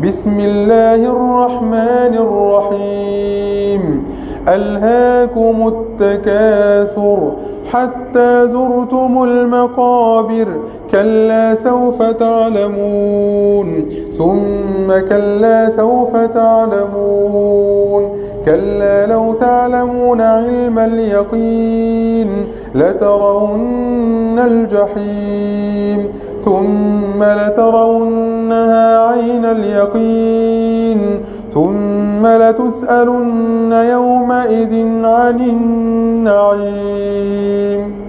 بسم الله الرحمن الرحيم. ألهاكم التكاثر حتى زرتم المقابر، كلا سوف تعلمون ثم كلا سوف تعلمون، كلا لو تعلمون علم اليقين لترون الجحيم ثم لترونها عين اليقين ثم لتسألن يومئذ عن النعيم.